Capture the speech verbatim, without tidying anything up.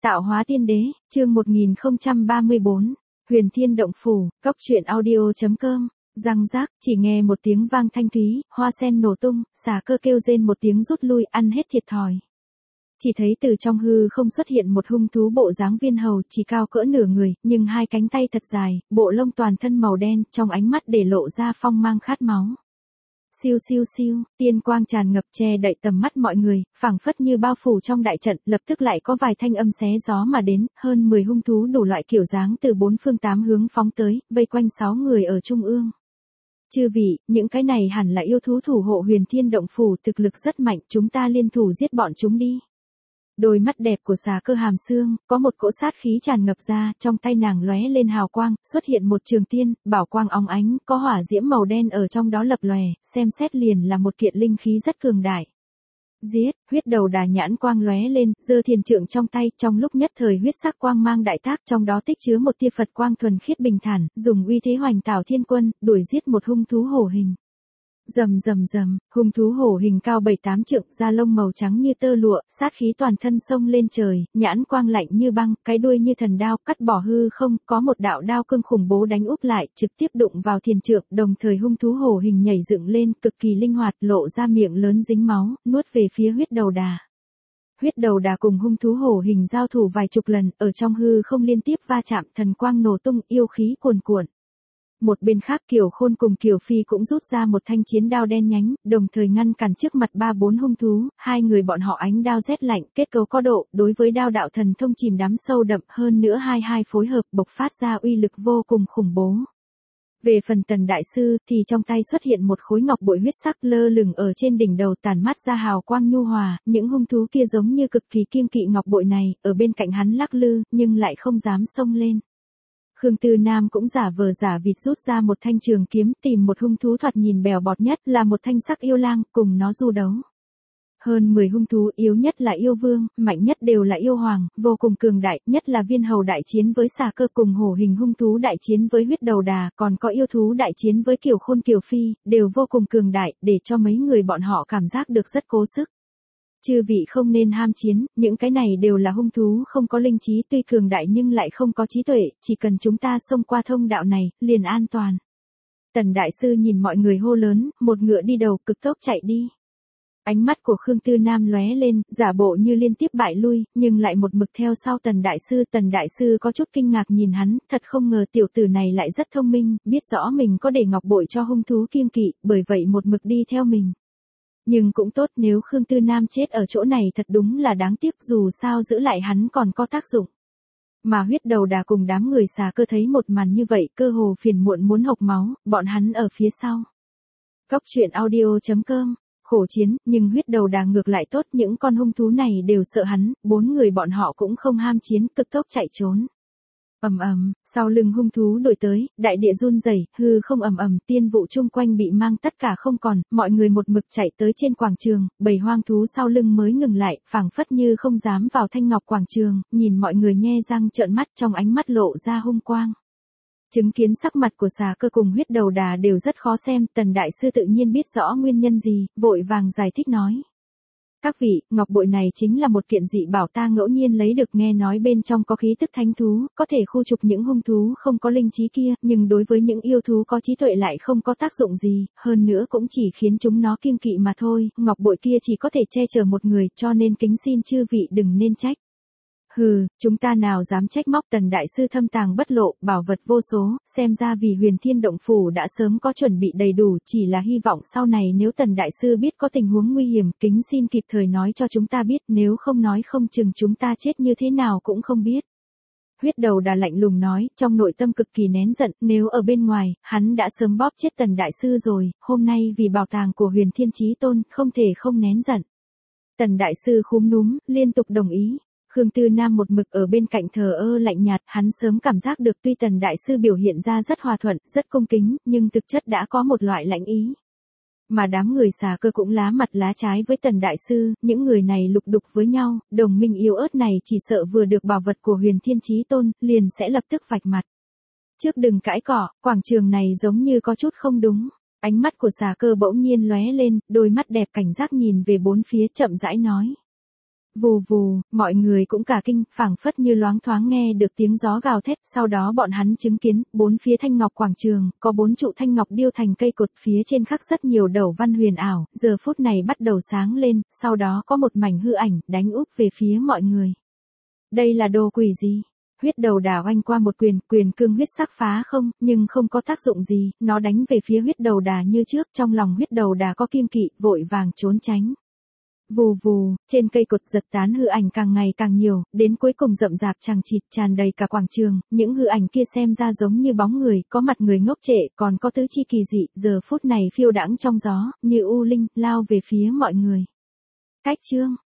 Tạo hóa tiên đế, chương một nghìn không trăm ba mươi bốn, Huyền Thiên Động Phủ, Cốc truyện audio.com, răng rác, chỉ nghe một tiếng vang thanh thúy, hoa sen nổ tung, xà cơ kêu rên một tiếng rút lui, ăn hết thiệt thòi. Chỉ thấy từ trong hư không xuất hiện một hung thú bộ dáng viên hầu, chỉ cao cỡ nửa người, nhưng hai cánh tay thật dài, bộ lông toàn thân màu đen, trong ánh mắt để lộ ra phong mang khát máu. Siêu siêu siêu, tiên quang tràn ngập che đậy tầm mắt mọi người, phảng phất như bao phủ trong đại trận, lập tức lại có vài thanh âm xé gió mà đến, hơn mười hung thú đủ loại kiểu dáng từ bốn phương tám hướng phóng tới, vây quanh sáu người ở trung ương. Chư vị, những cái này hẳn là yêu thú thủ hộ Huyền Thiên Động Phủ, thực lực rất mạnh, chúng ta liên thủ giết bọn chúng đi. Đôi mắt đẹp của xà cơ hàm xương, có một cỗ sát khí tràn ngập ra, trong tay nàng lóe lên hào quang, xuất hiện một trường tiên, bảo quang óng ánh, có hỏa diễm màu đen ở trong đó lập lòe, xem xét liền là một kiện linh khí rất cường đại. Giết, huyết đầu đà nhãn quang lóe lên, giơ thiền trượng trong tay, trong lúc nhất thời huyết sắc quang mang đại tác, trong đó tích chứa một tia Phật quang thuần khiết bình thản, dùng uy thế hoành tảo thiên quân, đuổi giết một hung thú hổ hình. Rầm rầm rầm, hung thú hổ hình cao bảy tám trượng, da lông màu trắng như tơ lụa, sát khí toàn thân xông lên trời, nhãn quang lạnh như băng, cái đuôi như thần đao, cắt bỏ hư không, có một đạo đao cương khủng bố đánh úp lại, trực tiếp đụng vào thiền trượng, đồng thời hung thú hổ hình nhảy dựng lên, cực kỳ linh hoạt, lộ ra miệng lớn dính máu, nuốt về phía huyết đầu đà. Huyết đầu đà cùng hung thú hổ hình giao thủ vài chục lần, ở trong hư không liên tiếp va chạm, thần quang nổ tung, yêu khí cuồn cuộn. Một bên khác Kiều Khôn cùng Kiều Phi cũng rút ra một thanh chiến đao đen nhánh, đồng thời ngăn cản trước mặt ba bốn hung thú, hai người bọn họ ánh đao rét lạnh, kết cấu có độ, đối với đao đạo thần thông chìm đắm sâu đậm, hơn nữa hai hai phối hợp bộc phát ra uy lực vô cùng khủng bố. Về phần Tần đại sư thì trong tay xuất hiện một khối ngọc bội huyết sắc lơ lửng ở trên đỉnh đầu, tản mát ra hào quang nhu hòa, những hung thú kia giống như cực kỳ kiêng kỵ ngọc bội này, ở bên cạnh hắn lắc lư, nhưng lại không dám xông lên. Khương Tư Nam cũng giả vờ giả vịt rút ra một thanh trường kiếm, tìm một hung thú thoạt nhìn bèo bọt nhất là một thanh sắc yêu lang, cùng nó du đấu. Hơn mười hung thú, yếu nhất là yêu vương, mạnh nhất đều là yêu hoàng, vô cùng cường đại, nhất là viên hầu đại chiến với xà cơ cùng hổ hình hung thú đại chiến với huyết đầu đà, còn có yêu thú đại chiến với Kiều Khôn Kiều Phi, đều vô cùng cường đại, để cho mấy người bọn họ cảm giác được rất cố sức. Chư vị không nên ham chiến, những cái này đều là hung thú không có linh trí, tuy cường đại nhưng lại không có trí tuệ, chỉ cần chúng ta xông qua thông đạo này, liền an toàn. Tần đại sư nhìn mọi người hô lớn, một ngựa đi đầu, cực tốc chạy đi. Ánh mắt của Khương Tư Nam lóe lên, giả bộ như liên tiếp bại lui, nhưng lại một mực theo sau Tần đại sư. Tần đại sư có chút kinh ngạc nhìn hắn, thật không ngờ tiểu tử này lại rất thông minh, biết rõ mình có để ngọc bội cho hung thú kiêng kỵ, bởi vậy một mực đi theo mình. Nhưng cũng tốt, nếu Khương Tư Nam chết ở chỗ này thật đúng là đáng tiếc, dù sao giữ lại hắn còn có tác dụng. Mà huyết đầu đà cùng đám người xà cơ thấy một màn như vậy, cơ hồ phiền muộn muốn hộc máu, bọn hắn ở phía sau. Cốc truyện audio.com, khổ chiến, nhưng huyết đầu đà ngược lại tốt, những con hung thú này đều sợ hắn, bốn người bọn họ cũng không ham chiến, cực tốc chạy trốn. Ầm ầm, sau lưng hung thú đuổi tới, đại địa run rẩy, hư không ầm ầm, tiên vụ chung quanh bị mang tất cả không còn, mọi người một mực chạy tới trên quảng trường, bầy hoang thú sau lưng mới ngừng lại, phảng phất như không dám vào thanh ngọc quảng trường, nhìn mọi người nhe răng trợn mắt, trong ánh mắt lộ ra hung quang. Chứng kiến sắc mặt của xà cơ cùng huyết đầu đà đều rất khó xem, Tần đại sư tự nhiên biết rõ nguyên nhân gì, vội vàng giải thích nói. Các vị, ngọc bội này chính là một kiện dị bảo ta ngẫu nhiên lấy được, nghe nói bên trong có khí tức thánh thú, có thể khu trục những hung thú không có linh trí kia, nhưng đối với những yêu thú có trí tuệ lại không có tác dụng gì, hơn nữa cũng chỉ khiến chúng nó kiêng kỵ mà thôi, ngọc bội kia chỉ có thể che chở một người, cho nên kính xin chư vị đừng nên trách. Hừ, chúng ta nào dám trách móc. Tần đại sư thâm tàng bất lộ, bảo vật vô số, xem ra vì Huyền Thiên Động Phủ đã sớm có chuẩn bị đầy đủ, chỉ là hy vọng sau này nếu Tần đại sư biết có tình huống nguy hiểm, kính xin kịp thời nói cho chúng ta biết, nếu không nói không chừng chúng ta chết như thế nào cũng không biết. Huyết đầu đà lạnh lùng nói, trong nội tâm cực kỳ nén giận, nếu ở bên ngoài, hắn đã sớm bóp chết Tần đại sư rồi, hôm nay vì bảo tàng của Huyền Thiên Chí Tôn, không thể không nén giận. Tần đại sư khúm núm, liên tục đồng ý. Khương Tư Nam một mực ở bên cạnh thờ ơ lạnh nhạt, hắn sớm cảm giác được tuy Tần đại sư biểu hiện ra rất hòa thuận, rất cung kính, nhưng thực chất đã có một loại lãnh ý. Mà đám người xà cơ cũng lá mặt lá trái với Tần đại sư, những người này lục đục với nhau, đồng minh yếu ớt này chỉ sợ vừa được bảo vật của Huyền Thiên Chí Tôn, liền sẽ lập tức vạch mặt. Trước đừng cãi cỏ, quảng trường này giống như có chút không đúng. Ánh mắt của xà cơ bỗng nhiên lóe lên, đôi mắt đẹp cảnh giác nhìn về bốn phía chậm rãi nói. Vù vù, mọi người cũng cả kinh, phảng phất như loáng thoáng nghe được tiếng gió gào thét, sau đó bọn hắn chứng kiến, bốn phía thanh ngọc quảng trường, có bốn trụ thanh ngọc điêu thành cây cột, phía trên khắc rất nhiều đầu văn huyền ảo, giờ phút này bắt đầu sáng lên, sau đó có một mảnh hư ảnh, đánh úp về phía mọi người. Đây là đồ quỷ gì? Huyết đầu đà oanh qua một quyền, quyền cương huyết sắc phá không, nhưng không có tác dụng gì, nó đánh về phía huyết đầu đà như trước, trong lòng huyết đầu đà có kiêng kỵ, vội vàng trốn tránh. Vù vù, trên cây cột giật tán hư ảnh càng ngày càng nhiều, đến cuối cùng rậm rạp chằng chịt tràn đầy cả quảng trường, những hư ảnh kia xem ra giống như bóng người, có mặt người ngốc trệ, còn có tứ chi kỳ dị, giờ phút này phiêu đãng trong gió, như u linh, lao về phía mọi người. Cách chương